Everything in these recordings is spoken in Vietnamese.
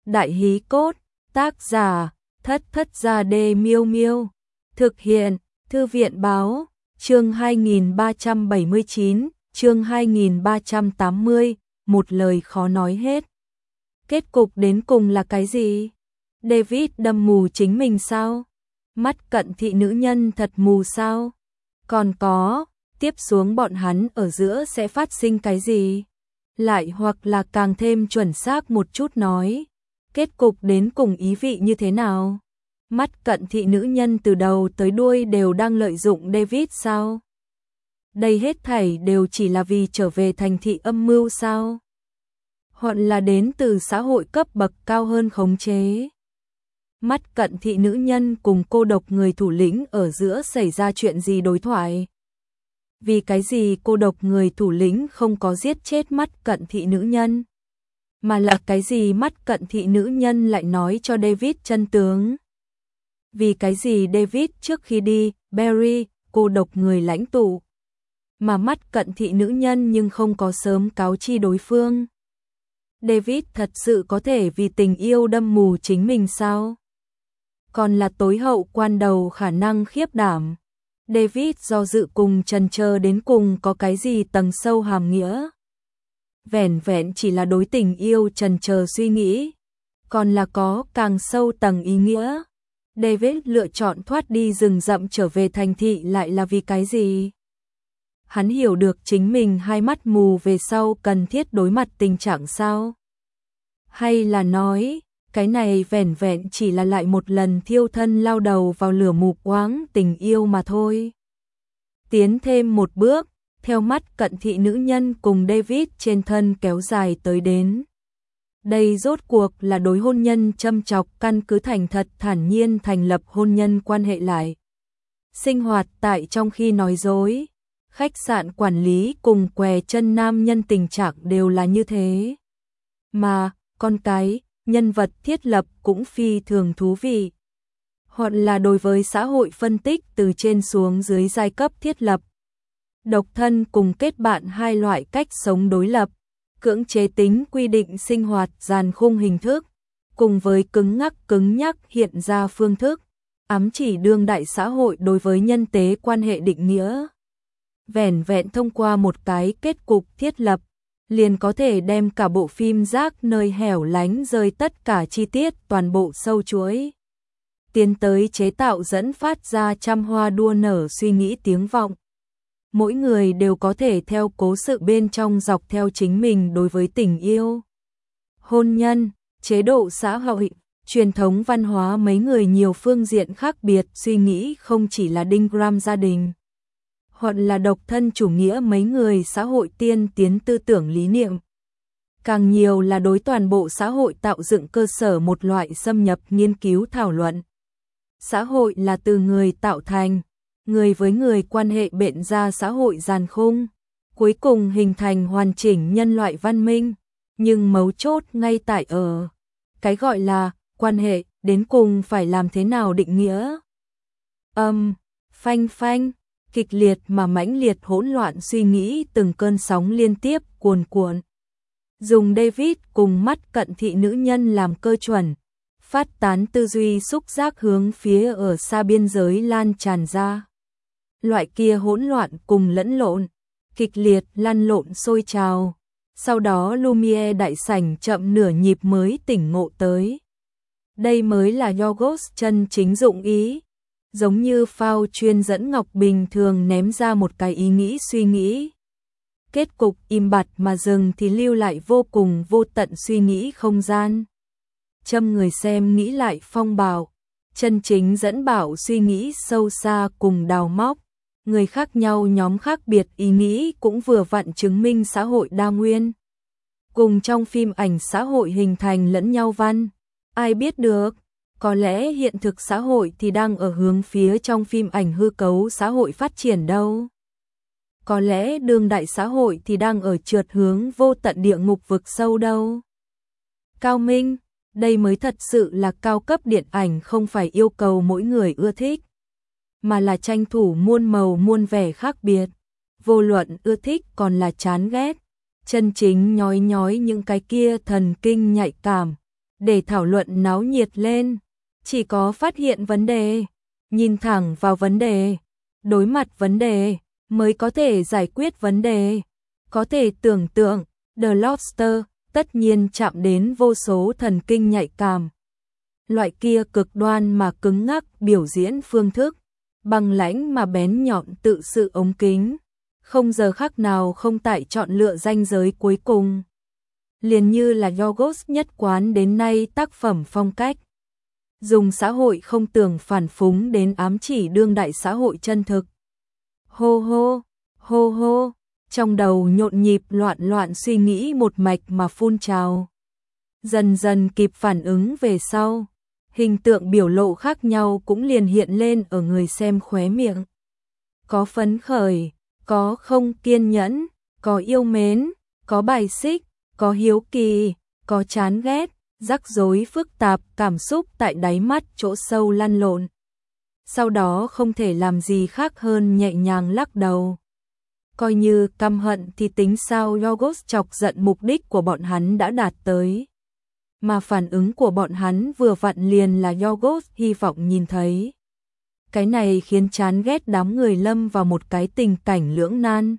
Đại hí cốt, tác giả, Thất Thất Gia Đê Miêu Miêu. Thực hiện, Thư viện báo, chương 2379, chương 2380, một lời khó nói hết. Kết cục đến cùng là cái gì? David đâm mù chính mình sao? Mắt cận thị nữ nhân thật mù sao? Còn có, tiếp xuống bọn hắn ở giữa sẽ phát sinh cái gì? Lại hoặc là càng thêm chuẩn xác một chút nói, kết cục đến cùng ý vị như thế nào? Mắt cận thị nữ nhân từ đầu tới đuôi đều đang lợi dụng David sao? Đây hết thảy đều chỉ là vì trở về thành thị âm mưu sao? Hoặc là đến từ xã hội cấp bậc cao hơn khống chế? Mắt cận thị nữ nhân cùng cô độc người thủ lĩnh ở giữa xảy ra chuyện gì đối thoại? Vì cái gì cô độc người thủ lĩnh không có giết chết mắt cận thị nữ nhân? Mà là cái gì mắt cận thị nữ nhân lại nói cho David chân tướng? Vì cái gì David trước khi đi, Barry, cô độc người lãnh tụ, mà mắt cận thị nữ nhân nhưng không có sớm cáo chi đối phương? David thật sự có thể vì tình yêu đâm mù chính mình sao? Còn là tối hậu quan đầu khả năng khiếp đảm. David do dự cùng chần chờ đến cùng có cái gì tầng sâu hàm nghĩa? Vẻn vẹn chỉ là đối tình yêu chần chờ suy nghĩ, còn là có càng sâu tầng ý nghĩa? David lựa chọn thoát đi rừng rậm trở về thành thị lại là vì cái gì? Hắn hiểu được chính mình hai mắt mù về sau cần thiết đối mặt tình trạng sao? Hay là nói, cái này vẻn vẹn chỉ là lại một lần thiêu thân lao đầu vào lửa mù quáng tình yêu mà thôi? Tiến thêm một bước, theo mắt cận thị nữ nhân cùng David trên thân kéo dài tới đến. Đây rốt cuộc là đối hôn nhân châm chọc căn cứ thành thật thản nhiên thành lập hôn nhân quan hệ lại. Sinh hoạt tại trong khi nói dối, khách sạn quản lý cùng què chân nam nhân tình trạng đều là như thế. Mà, con cái, nhân vật thiết lập cũng phi thường thú vị. Hoặc là đối với xã hội phân tích từ trên xuống dưới giai cấp thiết lập. Độc thân cùng kết bạn hai loại cách sống đối lập, cưỡng chế tính quy định sinh hoạt dàn khung hình thức, cùng với cứng nhắc hiện ra phương thức, ám chỉ đương đại xã hội đối với nhân tế quan hệ định nghĩa. Vẻn vẹn thông qua một cái kết cục thiết lập, liền có thể đem cả bộ phim rác nơi hẻo lánh rơi tất cả chi tiết toàn bộ sâu chuỗi. Tiến tới chế tạo dẫn phát ra trăm hoa đua nở suy nghĩ tiếng vọng. Mỗi người đều có thể theo cố sự bên trong dọc theo chính mình đối với tình yêu, hôn nhân, chế độ xã hội, truyền thống văn hóa mấy người nhiều phương diện khác biệt suy nghĩ không chỉ là đinh gram gia đình, hoặc là độc thân chủ nghĩa mấy người xã hội tiên tiến tư tưởng lý niệm. Càng nhiều là đối toàn bộ xã hội tạo dựng cơ sở một loại xâm nhập nghiên cứu thảo luận. Xã hội là từ người tạo thành, người với người quan hệ bện ra xã hội giàn khung, cuối cùng hình thành hoàn chỉnh nhân loại văn minh, nhưng mấu chốt ngay tại ở cái gọi là quan hệ đến cùng phải làm thế nào định nghĩa. Phanh, kịch liệt mà mãnh liệt hỗn loạn suy nghĩ từng cơn sóng liên tiếp cuồn cuộn. Dùng David cùng mắt cận thị nữ nhân làm cơ chuẩn, phát tán tư duy xúc giác hướng phía ở xa biên giới lan tràn ra. Loại kia hỗn loạn cùng lẫn lộn, kịch liệt lăn lộn sôi trào. Sau đó Lumiere đại sảnh chậm nửa nhịp mới tỉnh ngộ tới. Đây mới là Yorgos chân chính dụng ý. Giống như phao chuyên dẫn ngọc bình thường ném ra một cái ý nghĩ suy nghĩ. Kết cục im bặt mà dừng thì lưu lại vô cùng vô tận suy nghĩ không gian. Châm người xem nghĩ lại phong bào, chân chính dẫn bảo suy nghĩ sâu xa cùng đào móc. Người khác nhau nhóm khác biệt ý nghĩ cũng vừa vặn chứng minh xã hội đa nguyên. Cùng trong phim ảnh xã hội hình thành lẫn nhau văn. Ai biết được, có lẽ hiện thực xã hội thì đang ở hướng phía trong phim ảnh hư cấu xã hội phát triển đâu. Có lẽ đương đại xã hội thì đang ở trượt hướng vô tận địa ngục vực sâu đâu. Cao minh, đây mới thật sự là cao cấp điện ảnh không phải yêu cầu mỗi người ưa thích, mà là tranh thủ muôn màu muôn vẻ khác biệt, vô luận ưa thích còn là chán ghét, chân chính nhói những cái kia thần kinh nhạy cảm, để thảo luận náo nhiệt lên. Chỉ có phát hiện vấn đề, nhìn thẳng vào vấn đề, đối mặt vấn đề, mới có thể giải quyết vấn đề. Có thể tưởng tượng, The Lobster tất nhiên chạm đến vô số thần kinh nhạy cảm. Loại kia cực đoan mà cứng ngắc biểu diễn phương thức, bằng lãnh mà bén nhọn tự sự ống kính, không giờ khắc nào không tại chọn lựa ranh giới cuối cùng. Liền như là Yorgos nhất quán đến nay tác phẩm phong cách. Dùng xã hội không tưởng phản phúng đến ám chỉ đương đại xã hội chân thực. Hô hô, hô hô, trong đầu nhộn nhịp loạn loạn suy nghĩ một mạch mà phun trào. Dần dần kịp phản ứng về sau, hình tượng biểu lộ khác nhau cũng liền hiện lên ở người xem khóe miệng. Có phấn khởi, có không kiên nhẫn, có yêu mến, có bài xích, có hiếu kỳ, có chán ghét, rắc rối phức tạp cảm xúc tại đáy mắt chỗ sâu lăn lộn. Sau đó không thể làm gì khác hơn nhẹ nhàng lắc đầu. Coi như căm hận thì tính sao, Yorgos chọc giận mục đích của bọn hắn đã đạt tới. Mà phản ứng của bọn hắn vừa vặn liền là Yorgos hy vọng nhìn thấy. Cái này khiến chán ghét đám người lâm vào một cái tình cảnh lưỡng nan.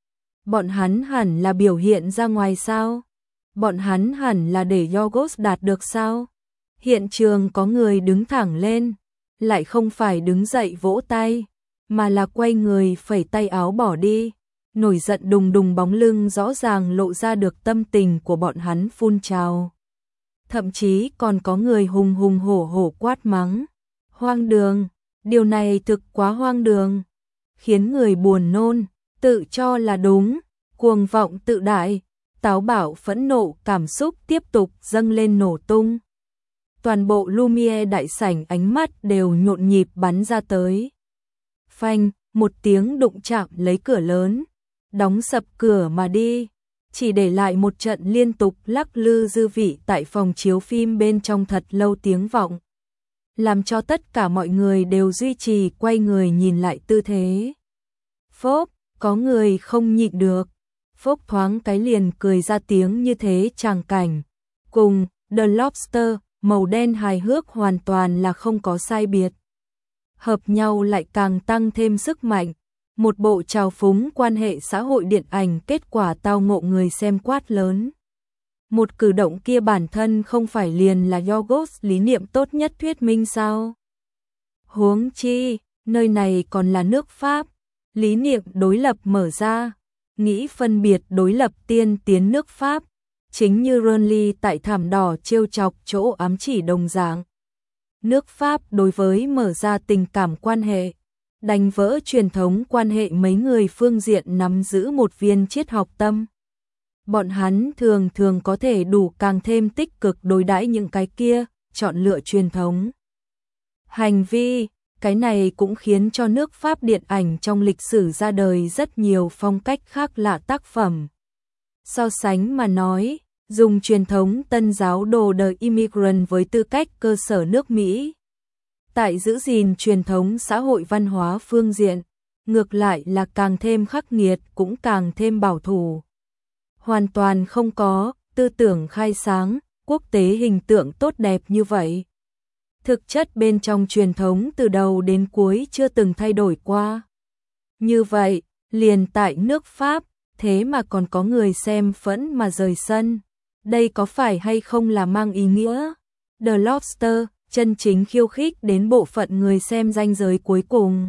Bọn hắn hẳn là biểu hiện ra ngoài sao? Bọn hắn hẳn là để Yorgos đạt được sao? Hiện trường có người đứng thẳng lên, lại không phải đứng dậy vỗ tay, mà là quay người phẩy tay áo bỏ đi. Nổi giận đùng đùng bóng lưng rõ ràng lộ ra được tâm tình của bọn hắn phun trào. Thậm chí còn có người hùng hùng hổ hổ quát mắng. Hoang đường, điều này thực quá hoang đường, khiến người buồn nôn, tự cho là đúng, cuồng vọng tự đại, táo bạo phẫn nộ cảm xúc tiếp tục dâng lên nổ tung. Toàn bộ Lumiere đại sảnh ánh mắt đều nhộn nhịp bắn ra tới. Phanh, một tiếng đụng chạm lấy cửa lớn, đóng sập cửa mà đi, chỉ để lại một trận liên tục lắc lư dư vị tại phòng chiếu phim bên trong thật lâu tiếng vọng, làm cho tất cả mọi người đều duy trì quay người nhìn lại tư thế. Phốp, có người không nhịn được, phốp thoáng cái liền cười ra tiếng như thế tràng cảnh. Cùng The Lobster, màu đen hài hước hoàn toàn là không có sai biệt. Hợp nhau lại càng tăng thêm sức mạnh. Một bộ trào phúng quan hệ xã hội điện ảnh kết quả tao ngộ người xem quát lớn. Một cử động kia bản thân không phải liền là Yorgos lý niệm tốt nhất thuyết minh sao? Huống chi, nơi này còn là nước Pháp, lý niệm đối lập mở ra, nghĩ phân biệt đối lập tiên tiến nước Pháp, chính như Renly tại thảm đỏ trêu chọc chỗ ám chỉ đồng dạng. Nước Pháp đối với mở ra tình cảm quan hệ, đánh vỡ truyền thống quan hệ mấy người phương diện nắm giữ một viên triết học tâm. Bọn hắn thường thường có thể đủ càng thêm tích cực đối đãi những cái kia, chọn lựa truyền thống. Hành vi, cái này cũng khiến cho nước Pháp điện ảnh trong lịch sử ra đời rất nhiều phong cách khác lạ tác phẩm. So sánh mà nói, dùng truyền thống tân giáo đồ The Immigrant với tư cách cơ sở nước Mỹ. Tại giữ gìn truyền thống xã hội văn hóa phương diện, ngược lại là càng thêm khắc nghiệt cũng càng thêm bảo thủ. Hoàn toàn không có tư tưởng khai sáng, quốc tế hình tượng tốt đẹp như vậy. Thực chất bên trong truyền thống từ đầu đến cuối chưa từng thay đổi qua. Như vậy, liền tại nước Pháp, thế mà còn có người xem phẫn mà rời sân. Đây có phải hay không là mang ý nghĩa? The Lobster chân chính khiêu khích đến bộ phận người xem ranh giới cuối cùng.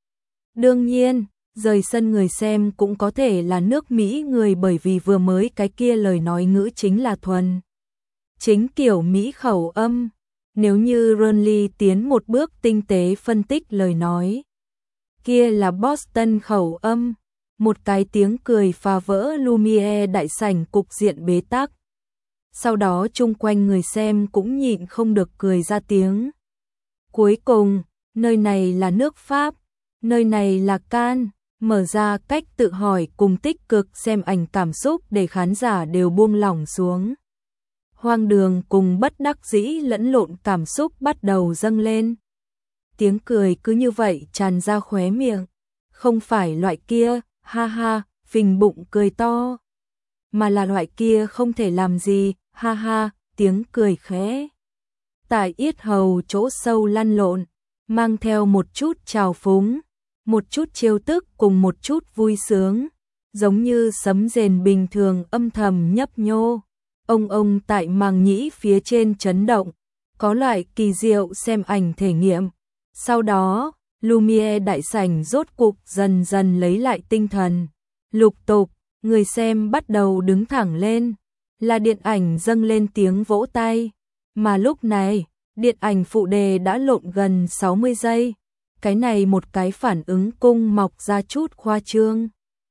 Đương nhiên, rời sân người xem cũng có thể là nước Mỹ người, bởi vì vừa mới cái kia lời nói ngữ chính là thuần chính kiểu Mỹ khẩu âm. Nếu như Renly tiến một bước tinh tế phân tích lời nói, kia là Boston khẩu âm, một cái tiếng cười phá vỡ Lumiere đại sảnh cục diện bế tắc. Sau đó chung quanh người xem cũng nhịn không được cười ra tiếng. Cuối cùng, nơi này là nước Pháp, nơi này là Cannes, mở ra cách tự hỏi cùng tích cực xem ảnh cảm xúc để khán giả đều buông lỏng xuống. Hoang đường cùng bất đắc dĩ lẫn lộn cảm xúc bắt đầu dâng lên. Tiếng cười cứ như vậy tràn ra khóe miệng, không phải loại kia, ha ha, phình bụng cười to, mà là loại kia không thể làm gì, ha ha, tiếng cười khẽ tại yết hầu chỗ sâu lăn lộn, mang theo một chút trào phúng, một chút trêu tức cùng một chút vui sướng, giống như sấm rền bình thường âm thầm nhấp nhô. Ông tại màng nhĩ phía trên chấn động, có loại kỳ diệu xem ảnh thể nghiệm. Sau đó, Lumiere đại sảnh rốt cục dần dần lấy lại tinh thần. Lục tục, người xem bắt đầu đứng thẳng lên, là điện ảnh dâng lên tiếng vỗ tay. Mà lúc này, điện ảnh phụ đề đã lộn gần 60 giây. Cái này một cái phản ứng cung mọc ra chút khoa trương.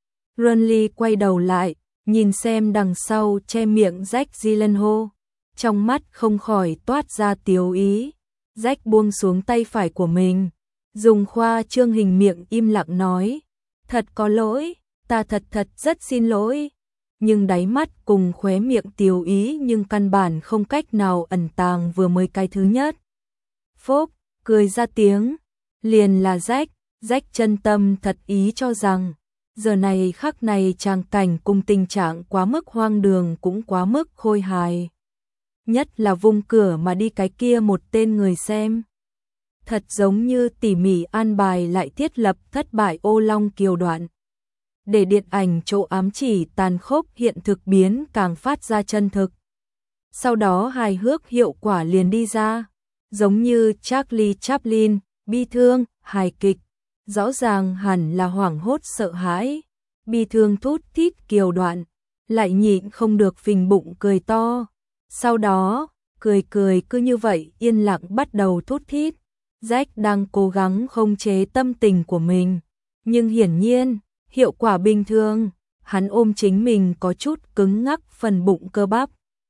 Renly quay đầu lại, nhìn xem đằng sau che miệng Jack Gyllenhaal, trong mắt không khỏi toát ra tiếu ý. Jack buông xuống tay phải của mình, dùng khoa trương hình miệng im lặng nói, thật có lỗi, ta thật rất xin lỗi. Nhưng đáy mắt cùng khóe miệng tiếu ý nhưng căn bản không cách nào ẩn tàng vừa mới cái thứ nhất. Phốc, cười ra tiếng, liền là Jack chân tâm thật ý cho rằng, giờ này khắc này tràng cảnh cùng tình trạng quá mức hoang đường cũng quá mức khôi hài. Nhất là vung cửa mà đi cái kia một tên người xem. Thật giống như tỉ mỉ an bài lại thiết lập thất bại ô long kiều đoạn. Để điện ảnh chỗ ám chỉ tàn khốc hiện thực biến càng phát ra chân thực. Sau đó hài hước hiệu quả liền đi ra, giống như Charlie Chaplin, bi thương, hài kịch, rõ ràng hẳn là hoảng hốt sợ hãi, bi thương thút thít kiều đoạn, lại nhịn không được phình bụng cười to. Sau đó, cười cứ như vậy yên lặng bắt đầu thút thít. Jack đang cố gắng khống chế tâm tình của mình, nhưng hiển nhiên, hiệu quả bình thường, hắn ôm chính mình có chút cứng ngắc phần bụng cơ bắp.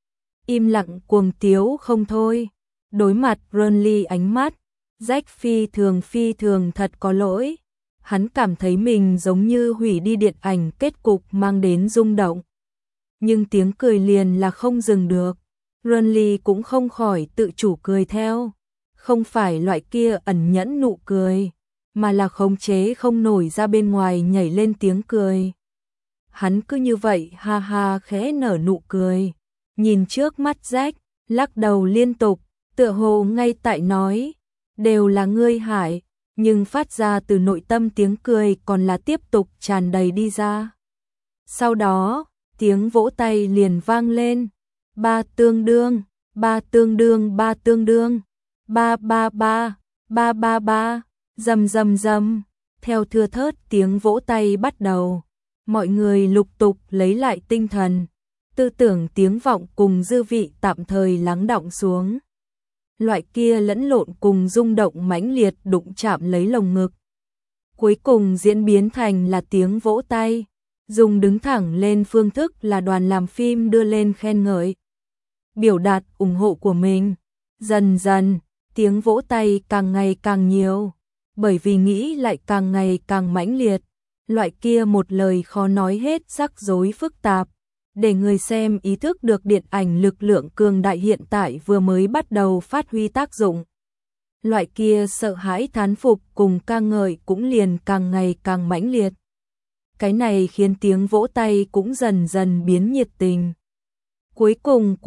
Im lặng cuồng tiếu không thôi, đối mặt Renly ánh mắt, Jack phi thường thật có lỗi. Hắn cảm thấy mình giống như hủy đi điện ảnh kết cục mang đến rung động. Nhưng tiếng cười liền là không dừng được, Renly cũng không khỏi tự chủ cười theo. Không phải loại kia ẩn nhẫn nụ cười, mà là khống chế không nổi ra bên ngoài nhảy lên tiếng cười. Hắn cứ như vậy ha ha khẽ nở nụ cười, nhìn trước mắt Jack, lắc đầu liên tục, tựa hồ ngay tại nói, đều là ngươi hại, nhưng phát ra từ nội tâm tiếng cười còn là tiếp tục tràn đầy đi ra. Sau đó, tiếng vỗ tay liền vang lên, ba tương đương, ba, rầm, theo thưa thớt tiếng vỗ tay bắt đầu, mọi người lục tục lấy lại tinh thần, tư tưởng tiếng vọng cùng dư vị tạm thời lắng đọng xuống. Loại kia lẫn lộn cùng rung động mãnh liệt đụng chạm lấy lồng ngực. Cuối cùng diễn biến thành là tiếng vỗ tay, dùng đứng thẳng lên phương thức là đoàn làm phim đưa lên khen ngợi, biểu đạt ủng hộ của mình. Dần dần, tiếng vỗ tay càng ngày càng nhiều, bởi vì nghĩ lại càng ngày càng mãnh liệt, loại kia một lời khó nói hết rắc rối phức tạp, để người xem ý thức được điện ảnh lực lượng cường đại hiện tại vừa mới bắt đầu phát huy tác dụng. Loại kia sợ hãi thán phục cùng ca ngợi cũng liền càng ngày càng mãnh liệt. Cái này khiến tiếng vỗ tay cũng dần dần biến nhiệt tình. Cuối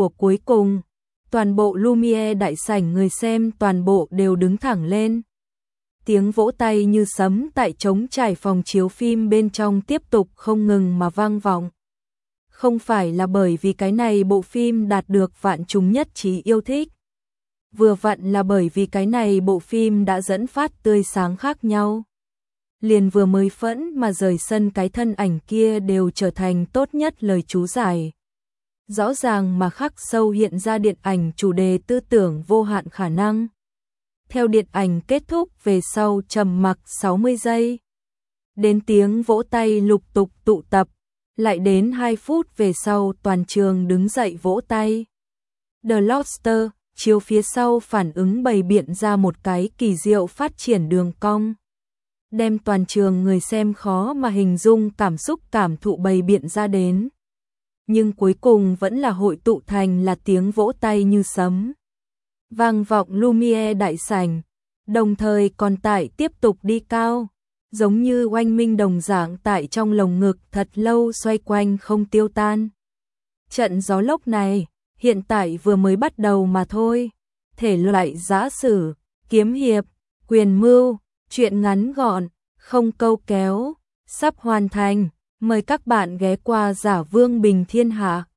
cùng, toàn bộ Lumiere đại sảnh người xem toàn bộ đều đứng thẳng lên. Tiếng vỗ tay như sấm tại trống trải phòng chiếu phim bên trong tiếp tục không ngừng mà vang vọng. Không phải là bởi vì cái này bộ phim đạt được vạn chúng nhất trí yêu thích. Vừa vặn là bởi vì cái này bộ phim đã dẫn phát tươi sáng khác nhau. Liền vừa mới phẫn mà rời sân cái thân ảnh kia đều trở thành tốt nhất lời chú giải. Rõ ràng mà khắc sâu hiện ra điện ảnh chủ đề tư tưởng vô hạn khả năng. Theo điện ảnh kết thúc về sau trầm mặc 60 giây. Đến tiếng vỗ tay lục tục tụ tập, lại đến 2 phút về sau toàn trường đứng dậy vỗ tay. The Lobster, chiếu phía sau phản ứng bày biện ra một cái kỳ diệu phát triển đường cong. Đem toàn trường người xem khó mà hình dung cảm xúc cảm thụ bày biện ra đến. Nhưng cuối cùng vẫn là hội tụ thành là tiếng vỗ tay như sấm. Vang vọng Lumiere đại sảnh, đồng thời còn tại tiếp tục đi cao, giống như oanh minh đồng dạng tại trong lồng ngực thật lâu xoay quanh không tiêu tan. Trận gió lốc này, hiện tại vừa mới bắt đầu mà thôi. Thể loại giã sử, kiếm hiệp, quyền mưu, truyện ngắn gọn, không câu kéo, sắp hoàn thành. Mời các bạn ghé qua Giả Vương Bình Thiên Hạ.